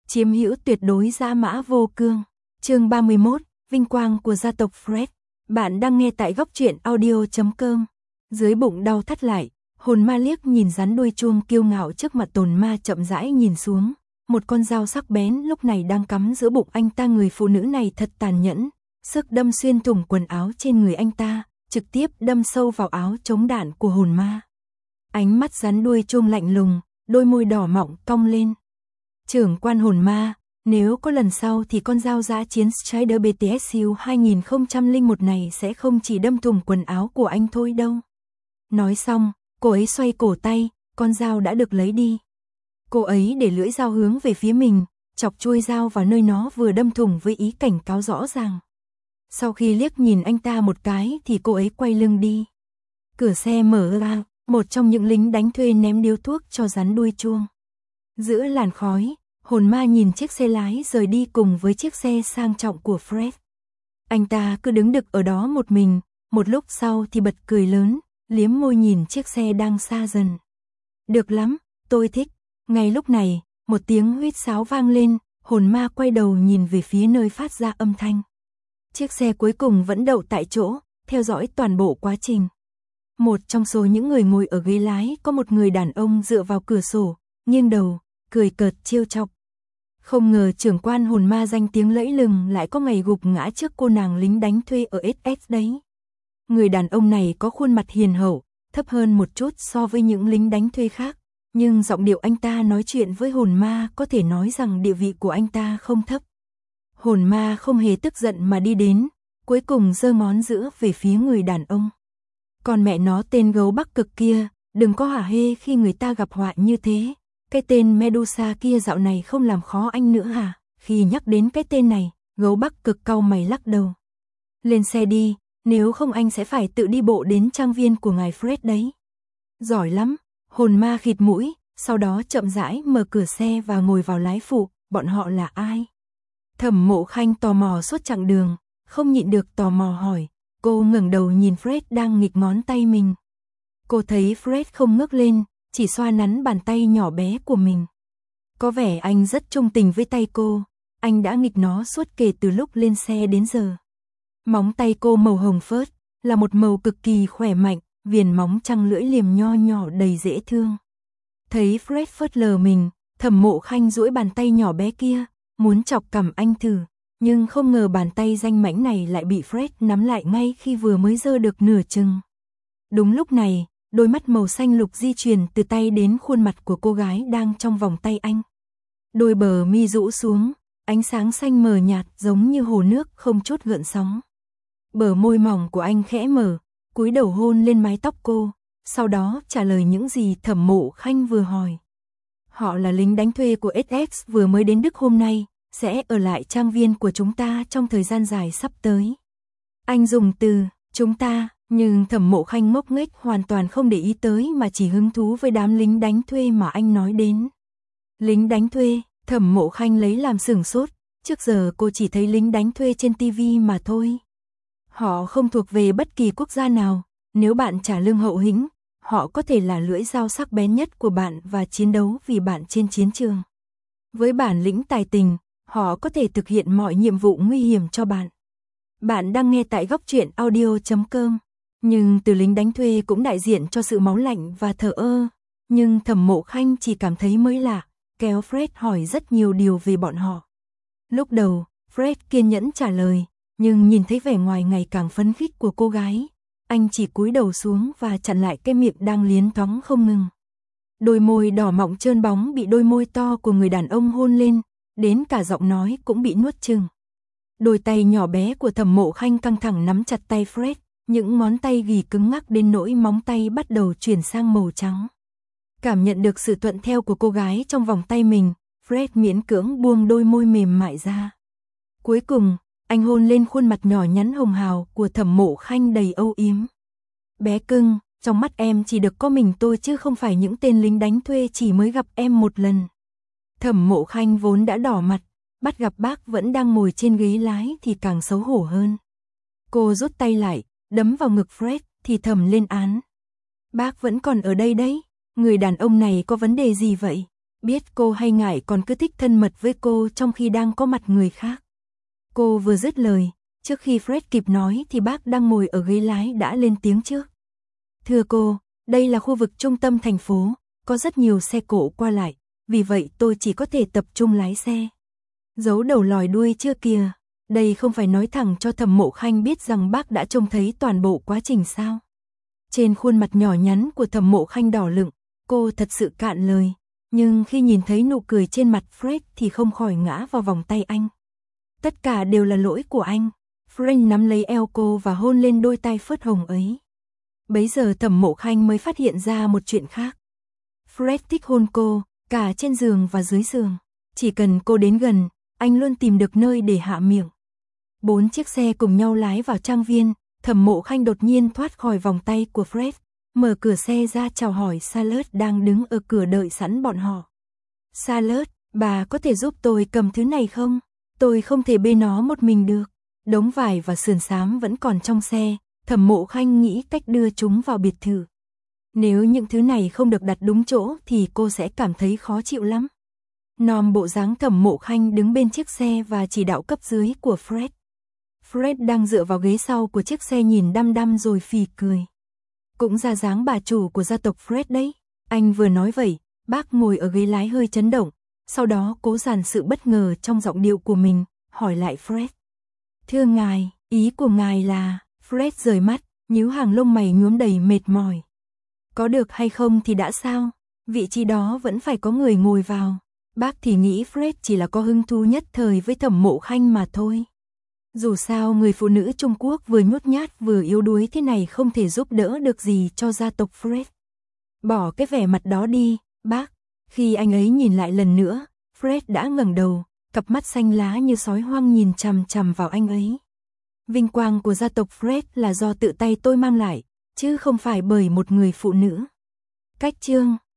chiếm hữu tuyệt đối dã mã vô cương. Chương 31, vinh quang của gia tộc Fred. Bạn đang nghe tại góc truyện audio.com. Dưới bụng đau thắt lại, hồn ma liếc nhìn rắn đuôi chuông kiêu ngạo trước mặt Tồn Ma chậm rãi nhìn xuống. Một con dao sắc bén lúc này đang cắm giữa bụng anh ta. Người phụ nữ này thật tàn nhẫn, sức đâm xuyên thủng quần áo trên người anh ta, trực tiếp đâm sâu vào áo chống đạn của hồn ma. Ánh mắt rắn đuôi chuông lạnh lùng, đôi môi đỏ mọng cong lên. Trưởng quan hồn ma, nếu có lần sau thì con dao dã chiến Strider BTSU 2001 này sẽ không chỉ đâm thủng quần áo của anh thôi đâu. Nói xong, cô ấy xoay cổ tay, con dao đã được lấy đi. Cô ấy để lưỡi dao hướng về phía mình, chọc chuôi dao vào nơi nó vừa đâm thủng với ý cảnh cáo rõ ràng. Sau khi liếc nhìn anh ta một cái thì cô ấy quay lưng đi. Cửa xe mở ra, một trong những lính đánh thuê ném điếu thuốc cho rắn đuôi chuông. Giữa làn khói, hồn ma nhìn chiếc xe lái rời đi cùng với chiếc xe sang trọng của Fred. Anh ta cứ đứng đực ở đó một mình, một lúc sau thì bật cười lớn, liếm môi nhìn chiếc xe đang xa dần. Được lắm, tôi thích. Ngay lúc này, một tiếng huýt sáo vang lên, hồn ma quay đầu nhìn về phía nơi phát ra âm thanh. Chiếc xe cuối cùng vẫn đậu tại chỗ, theo dõi toàn bộ quá trình. Một trong số những người ngồi ở ghế lái có một người đàn ông dựa vào cửa sổ, nghiêng đầu, cười cợt trêu chọc. Không ngờ trưởng quan hồn ma danh tiếng lẫy lừng lại có ngày gục ngã trước cô nàng lính đánh thuê ở SS đấy. Người đàn ông này có khuôn mặt hiền hậu, thấp hơn một chút so với những lính đánh thuê khác, nhưng giọng điệu anh ta nói chuyện với hồn ma có thể nói rằng địa vị của anh ta không thấp. Hồn ma không hề tức giận mà đi đến, cuối cùng giơ ngón giữa về phía người đàn ông. Còn mẹ nó tên gấu Bắc Cực kia, đừng có hả hê khi người ta gặp họa như thế. Cái tên Medusa kia dạo này không làm khó anh nữa hả? Khi nhắc đến cái tên này, gấu Bắc Cực cau mày lắc đầu. Lên xe đi, nếu không anh sẽ phải tự đi bộ đến trang viên của ngài Fred đấy. Giỏi lắm, hồn ma khịt mũi, sau đó chậm rãi mở cửa xe và ngồi vào lái phụ. Bọn họ là ai? Thẩm Mộ Khanh tò mò suốt chặng đường, không nhịn được tò mò hỏi. Cô ngẩng đầu nhìn Fred đang nghịch ngón tay mình. Cô thấy Fred không ngước lên, chỉ xoa nắn bàn tay nhỏ bé của mình. Có vẻ anh rất trung tình với tay cô, anh đã nghịch nó suốt kể từ lúc lên xe đến giờ. Móng tay cô màu hồng phớt, là một màu cực kỳ khỏe mạnh, viền móng trăng lưỡi liềm nho nhỏ đầy dễ thương. Thấy Fred phớt lờ mình, Thẩm Mộ Khanh duỗi bàn tay nhỏ bé kia, muốn chọc cằm anh thử, nhưng không ngờ bàn tay danh mãnh này lại bị Fred nắm lại ngay khi vừa mới giơ được nửa chừng. Đúng lúc này, đôi mắt màu xanh lục di chuyển từ tay đến khuôn mặt của cô gái đang trong vòng tay anh. Đôi bờ mi rũ xuống, ánh sáng xanh mờ nhạt giống như hồ nước không chút gợn sóng. Bờ môi mỏng của anh khẽ mở, cúi đầu hôn lên mái tóc cô, sau đó trả lời những gì Thẩm Mộ Khanh vừa hỏi. Họ là lính đánh thuê của SS vừa mới đến Đức hôm nay, sẽ ở lại trang viên của chúng ta trong thời gian dài sắp tới. Anh dùng từ chúng ta, nhưng Thẩm Mộ Khanh ngốc nghếch hoàn toàn không để ý tới mà chỉ hứng thú với đám lính đánh thuê mà anh nói đến. Lính đánh thuê, Thẩm Mộ Khanh lấy làm sửng sốt, trước giờ cô chỉ thấy lính đánh thuê trên TV mà thôi. Họ không thuộc về bất kỳ quốc gia nào, nếu bạn trả lương hậu hĩnh, họ có thể là lưỡi dao sắc bén nhất của bạn và chiến đấu vì bạn trên chiến trường. Với bản lĩnh tài tình, họ có thể thực hiện mọi nhiệm vụ nguy hiểm cho bạn. Bạn đang nghe tại góc truyện audio.com. Nhưng từ lính đánh thuê cũng đại diện cho sự máu lạnh và thờ ơ. Nhưng Thẩm Mộ Khanh chỉ cảm thấy mới lạ, kéo Fred hỏi rất nhiều điều về bọn họ. Lúc đầu, Fred kiên nhẫn trả lời, nhưng nhìn thấy vẻ ngoài ngày càng phấn khích của cô gái, anh chỉ cúi đầu xuống và chặn lại cái miệng đang liến thoáng không ngừng. Đôi môi đỏ mọng trơn bóng bị đôi môi to của người đàn ông hôn lên, đến cả giọng nói cũng bị nuốt chừng. Đôi tay nhỏ bé của Thẩm Mộ Khanh căng thẳng nắm chặt tay Fred, những ngón tay gỉ cứng ngắc đến nỗi móng tay bắt đầu chuyển sang màu trắng. Cảm nhận được sự thuận theo của cô gái trong vòng tay mình, Fred miễn cưỡng buông đôi môi mềm mại ra. Cuối cùng, anh hôn lên khuôn mặt nhỏ nhắn hồng hào của Thẩm Mộ Khanh đầy âu yếm. Bé cưng, trong mắt em chỉ được có mình tôi chứ không phải những tên lính đánh thuê chỉ mới gặp em một lần. Thẩm Mộ Khanh vốn đã đỏ mặt, bắt gặp bác vẫn đang ngồi trên ghế lái thì càng xấu hổ hơn. Cô rút tay lại, đấm vào ngực Fred, thì thầm lên án. Bác vẫn còn ở đây đấy, người đàn ông này có vấn đề gì vậy? Biết cô hay ngại còn cứ thích thân mật với cô trong khi đang có mặt người khác. Cô vừa dứt lời, trước khi Fred kịp nói thì bác đang ngồi ở ghế lái đã lên tiếng trước. Thưa cô, đây là khu vực trung tâm thành phố, có rất nhiều xe cộ qua lại, vì vậy tôi chỉ có thể tập trung lái xe. Giấu đầu lòi đuôi chưa kìa, đây không phải nói thẳng cho Thẩm Mộ Khanh biết rằng bác đã trông thấy toàn bộ quá trình sao. Trên khuôn mặt nhỏ nhắn của Thẩm Mộ Khanh đỏ lựng, cô thật sự cạn lời, nhưng khi nhìn thấy nụ cười trên mặt Fred thì không khỏi ngã vào vòng tay anh. Tất cả đều là lỗi của anh. Fred nắm lấy eo cô và hôn lên đôi tay phớt hồng ấy. Bấy giờ Thẩm Mộ Khanh mới phát hiện ra một chuyện khác. Fred thích hôn cô, cả trên giường và dưới giường. Chỉ cần cô đến gần, anh luôn tìm được nơi để hạ miệng. 4 chiếc xe cùng nhau lái vào trang viên, Thẩm Mộ Khanh đột nhiên thoát khỏi vòng tay của Fred, mở cửa xe ra chào hỏi Charlotte đang đứng ở cửa đợi sẵn bọn họ. Charlotte, bà có thể giúp tôi cầm thứ này không? Tôi không thể bê nó một mình được. Đống vải và sườn xám vẫn còn trong xe, Thẩm Mộ Khanh nghĩ cách đưa chúng vào biệt thự. Nếu những thứ này không được đặt đúng chỗ thì cô sẽ cảm thấy khó chịu lắm. Nom bộ dáng Thẩm Mộ Khanh đứng bên chiếc xe và chỉ đạo cấp dưới của Fred. Fred đang dựa vào ghế sau của chiếc xe nhìn đăm đăm rồi phì cười. Cũng ra dáng bà chủ của gia tộc Fred đấy. Anh vừa nói vậy, bác ngồi ở ghế lái hơi chấn động, sau đó cố dàn sự bất ngờ trong giọng điệu của mình, hỏi lại Fred. Thưa ngài, ý của ngài là... Fred rời mắt, nhíu hàng lông mày nhuốm đầy mệt mỏi. Có được hay không thì đã sao, vị trí đó vẫn phải có người ngồi vào. Bác thì nghĩ Fred chỉ là có hứng thú nhất thời với Thẩm Mộ Khanh mà thôi. Dù sao người phụ nữ Trung Quốc vừa nhút nhát vừa yếu đuối thế này không thể giúp đỡ được gì cho gia tộc Fred. Bỏ cái vẻ mặt đó đi, bác. Khi anh ấy nhìn lại lần nữa, Fred đã ngẩng đầu, cặp mắt xanh lá như sói hoang nhìn chằm chằm vào anh ấy. Vinh quang của gia tộc Fred là do tự tay tôi mang lại, chứ không phải bởi một người phụ nữ. Cách chương